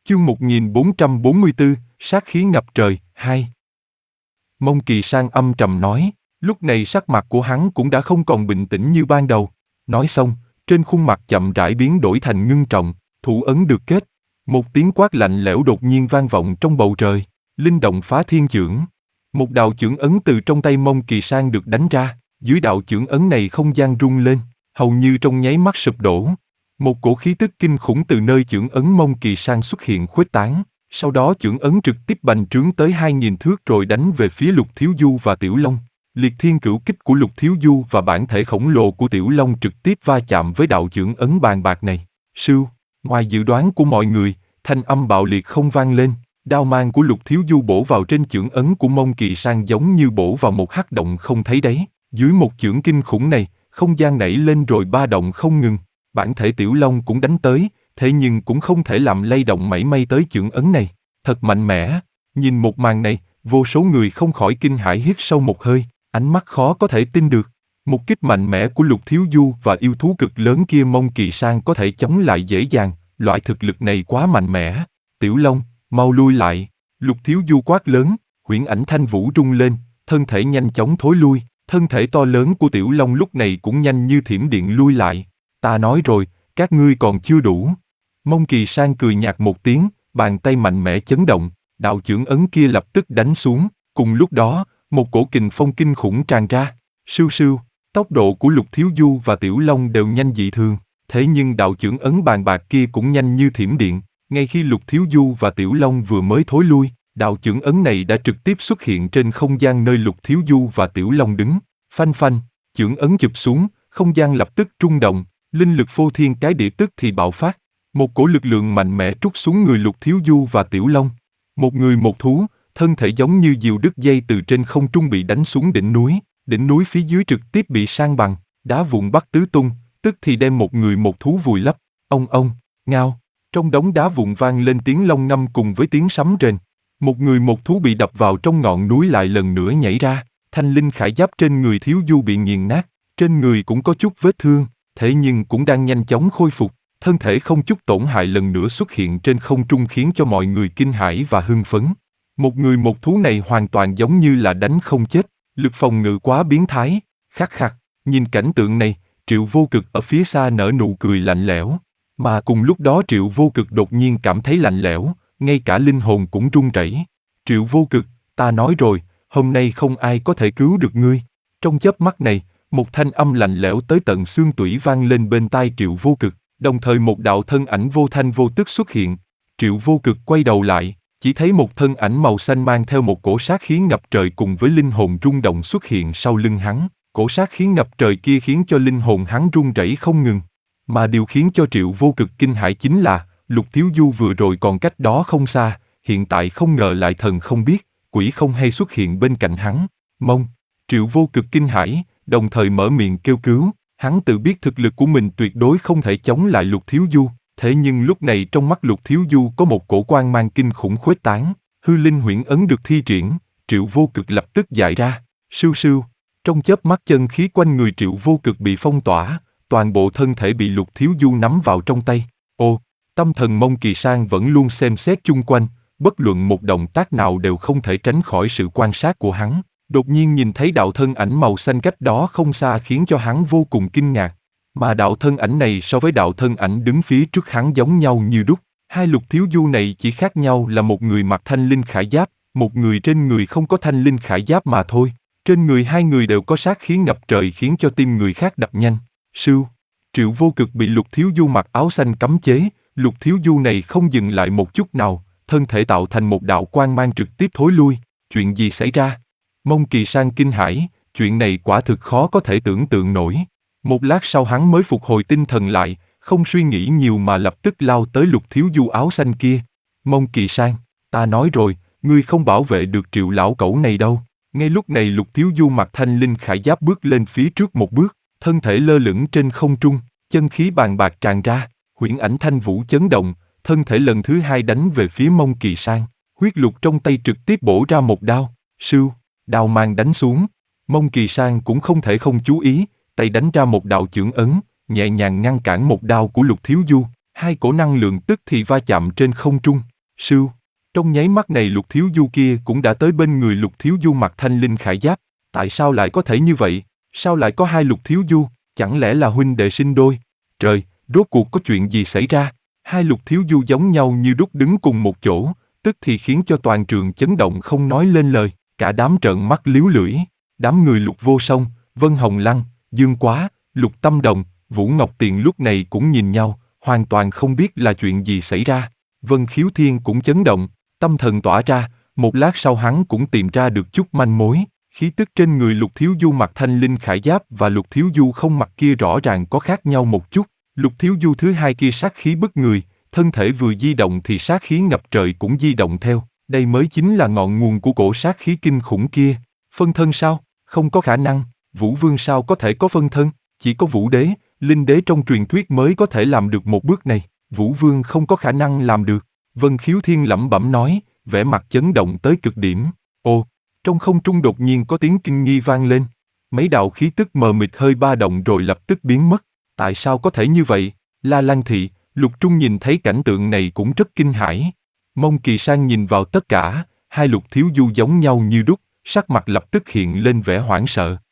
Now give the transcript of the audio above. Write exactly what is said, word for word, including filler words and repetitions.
Chương một nghìn bốn trăm bốn mươi tư, sát khí ngập trời, hai. Mông Kỳ Sang âm trầm nói, lúc này sắc mặt của hắn cũng đã không còn bình tĩnh như ban đầu. Nói xong, trên khuôn mặt chậm rãi biến đổi thành ngưng trọng, thủ ấn được kết. Một tiếng quát lạnh lẽo đột nhiên vang vọng trong bầu trời, linh động phá thiên chưởng. Một đạo chưởng ấn từ trong tay Mông Kỳ Sang được đánh ra, dưới đạo chưởng ấn này không gian rung lên, hầu như trong nháy mắt sụp đổ. Một cổ khí tức kinh khủng từ nơi chưởng ấn Mông Kỳ Sang xuất hiện khuếch tán, sau đó chưởng ấn trực tiếp bành trướng tới hai nghìn thước rồi đánh về phía Lục Thiếu Du và Tiểu Long. Liệt thiên cửu kích của Lục Thiếu Du và bản thể khổng lồ của Tiểu Long trực tiếp va chạm với đạo chưởng ấn bàn bạc này. Sưu, ngoài dự đoán của mọi người, thanh âm bạo liệt không vang lên, đao mang của Lục Thiếu Du bổ vào trên chưởng ấn của Mông Kỳ Sang giống như bổ vào một hắc động không thấy đáy. Dưới một chưởng kinh khủng này, không gian nảy lên rồi ba động không ngừng. Bản thể Tiểu Long cũng đánh tới, thế nhưng cũng không thể làm lay động mảy may tới chưởng ấn này. Thật mạnh mẽ. Nhìn một màn này, vô số người không khỏi kinh hãi hít sâu một hơi, ánh mắt khó có thể tin được. Một kích mạnh mẽ của Lục Thiếu Du và yêu thú cực lớn kia Mông Kỳ Sang có thể chống lại dễ dàng, loại thực lực này quá mạnh mẽ. Tiểu Long, mau lui lại. Lục Thiếu Du quát lớn, huyễn ảnh thanh vũ rung lên, thân thể nhanh chóng thối lui, thân thể to lớn của Tiểu Long lúc này cũng nhanh như thiểm điện lui lại. Ta nói rồi, các ngươi còn chưa đủ. Mông Kỳ Sang cười nhạt một tiếng, bàn tay mạnh mẽ chấn động, đạo chưởng ấn kia lập tức đánh xuống, cùng lúc đó, một cổ kình phong kinh khủng tràn ra, sưu sưu, tốc độ của Lục Thiếu Du và Tiểu Long đều nhanh dị thường, thế nhưng đạo chưởng ấn bàn bạc kia cũng nhanh như thiểm điện, ngay khi Lục Thiếu Du và Tiểu Long vừa mới thối lui, đạo chưởng ấn này đã trực tiếp xuất hiện trên không gian nơi Lục Thiếu Du và Tiểu Long đứng, phanh phanh, chưởng ấn chụp xuống, không gian lập tức rung động. Linh lực phô thiên cái địa tức thì bạo phát, một cổ lực lượng mạnh mẽ trút xuống người Lục Thiếu Du và Tiểu Long. Một người một thú, thân thể giống như diều đứt dây từ trên không trung bị đánh xuống đỉnh núi, đỉnh núi phía dưới trực tiếp bị san bằng, đá vụn bắt tứ tung, tức thì đem một người một thú vùi lấp. Ông ông, ngao, trong đống đá vụn vang lên tiếng long ngâm cùng với tiếng sấm rền. Một người một thú bị đập vào trong ngọn núi lại lần nữa nhảy ra, thanh linh khải giáp trên người Thiếu Du bị nghiền nát, trên người cũng có chút vết thương. Thế nhưng cũng đang nhanh chóng khôi phục, thân thể không chút tổn hại lần nữa xuất hiện trên không trung khiến cho mọi người kinh hãi và hưng phấn. Một người một thú này hoàn toàn giống như là đánh không chết, lực phòng ngự quá biến thái, khắc khắc. Nhìn cảnh tượng này, Triệu Vô Cực ở phía xa nở nụ cười lạnh lẽo. Mà cùng lúc đó Triệu Vô Cực đột nhiên cảm thấy lạnh lẽo, ngay cả linh hồn cũng run rẩy. Triệu Vô Cực, ta nói rồi, hôm nay không ai có thể cứu được ngươi. Trong chớp mắt này, một thanh âm lạnh lẽo tới tận xương tủy vang lên bên tai Triệu Vô Cực, đồng thời một đạo thân ảnh vô thanh vô tức xuất hiện. Triệu Vô Cực quay đầu lại, chỉ thấy một thân ảnh màu xanh mang theo một cổ sát khí ngập trời cùng với linh hồn rung động xuất hiện sau lưng hắn. Cổ sát khí ngập trời kia khiến cho linh hồn hắn run rẩy không ngừng. Mà điều khiến cho Triệu Vô Cực kinh hãi chính là, Lục Thiếu Du vừa rồi còn cách đó không xa, hiện tại không ngờ lại thần không biết, quỷ không hay xuất hiện bên cạnh hắn. Mông, Triệu Vô Cực kinh hãi, đồng thời mở miệng kêu cứu, hắn tự biết thực lực của mình tuyệt đối không thể chống lại Lục Thiếu Du, thế nhưng lúc này trong mắt Lục Thiếu Du có một cổ quang mang kinh khủng khuếch tán, hư linh huyễn ấn được thi triển, Triệu Vô Cực lập tức dại ra, sưu sưu, trong chớp mắt chân khí quanh người Triệu Vô Cực bị phong tỏa, toàn bộ thân thể bị Lục Thiếu Du nắm vào trong tay. Ô, tâm thần Mông Kỳ Sang vẫn luôn xem xét chung quanh, bất luận một động tác nào đều không thể tránh khỏi sự quan sát của hắn. Đột nhiên nhìn thấy đạo thân ảnh màu xanh cách đó không xa khiến cho hắn vô cùng kinh ngạc. Mà đạo thân ảnh này so với đạo thân ảnh đứng phía trước hắn giống nhau như đúc. Hai Lục Thiếu Du này chỉ khác nhau là một người mặc thanh linh khải giáp, một người trên người không có thanh linh khải giáp mà thôi. Trên người hai người đều có sát khí ngập trời khiến cho tim người khác đập nhanh. Sưu, Triệu Vô Cực bị Lục Thiếu Du mặc áo xanh cấm chế, Lục Thiếu Du này không dừng lại một chút nào, thân thể tạo thành một đạo quang mang trực tiếp thối lui. Chuyện gì xảy ra? Mông Kỳ Sang kinh hãi, chuyện này quả thực khó có thể tưởng tượng nổi. Một lát sau hắn mới phục hồi tinh thần lại, không suy nghĩ nhiều mà lập tức lao tới Lục Thiếu Du áo xanh kia. Mông Kỳ Sang, ta nói rồi, ngươi không bảo vệ được Triệu lão cẩu này đâu. Ngay lúc này Lục Thiếu Du mặc thanh linh khải giáp bước lên phía trước một bước, thân thể lơ lửng trên không trung, chân khí bàn bạc tràn ra, huyễn ảnh thanh vũ chấn động, thân thể lần thứ hai đánh về phía Mông Kỳ Sang. Huyết lục trong tay trực tiếp bổ ra một đao, sưu. Đao mang đánh xuống, Mông Kỳ Sang cũng không thể không chú ý, tay đánh ra một đạo chưởng ấn, nhẹ nhàng ngăn cản một đao của Lục Thiếu Du, hai cổ năng lượng tức thì va chạm trên không trung, Sưu. Trong nháy mắt này Lục Thiếu Du kia cũng đã tới bên người Lục Thiếu Du mặc thanh linh khải giáp. Tại sao lại có thể như vậy? Sao lại có hai Lục Thiếu Du? Chẳng lẽ là huynh đệ sinh đôi? Trời, rốt cuộc có chuyện gì xảy ra? Hai Lục Thiếu Du giống nhau như đúc đứng cùng một chỗ, tức thì khiến cho toàn trường chấn động không nói lên lời, cả đám trợn mắt líu lưỡi. Đám người Lục Vô Song, Vân Hồng Lăng, Dương Quá, Lục Tâm Đồng, Vũ Ngọc Tiền lúc này cũng nhìn nhau, hoàn toàn không biết là chuyện gì xảy ra. Vân Khiếu Thiên cũng chấn động, tâm thần tỏa ra, một lát sau hắn cũng tìm ra được chút manh mối. Khí tức trên người Lục Thiếu Du mặc thanh linh khải giáp và Lục Thiếu Du không mặc kia rõ ràng có khác nhau một chút. Lục Thiếu Du thứ hai kia sát khí bức người, thân thể vừa di động thì sát khí ngập trời cũng di động theo. Đây mới chính là ngọn nguồn của cổ sát khí kinh khủng kia. Phân thân sao? Không có khả năng. Vũ Vương sao có thể có phân thân? Chỉ có Vũ Đế, Linh Đế trong truyền thuyết mới có thể làm được một bước này. Vũ Vương không có khả năng làm được. Vân Khiếu Thiên lẩm bẩm nói, vẻ mặt chấn động tới cực điểm. Ồ, trong không trung đột nhiên có tiếng kinh nghi vang lên. Mấy đạo khí tức mờ mịt hơi ba động rồi lập tức biến mất. Tại sao có thể như vậy? La Lan Thị, Lục Trung nhìn thấy cảnh tượng này cũng rất kinh hãi. Mông Kỳ Sang nhìn vào tất cả, hai Lục Thiếu Du giống nhau như đúc, sắc mặt lập tức hiện lên vẻ hoảng sợ.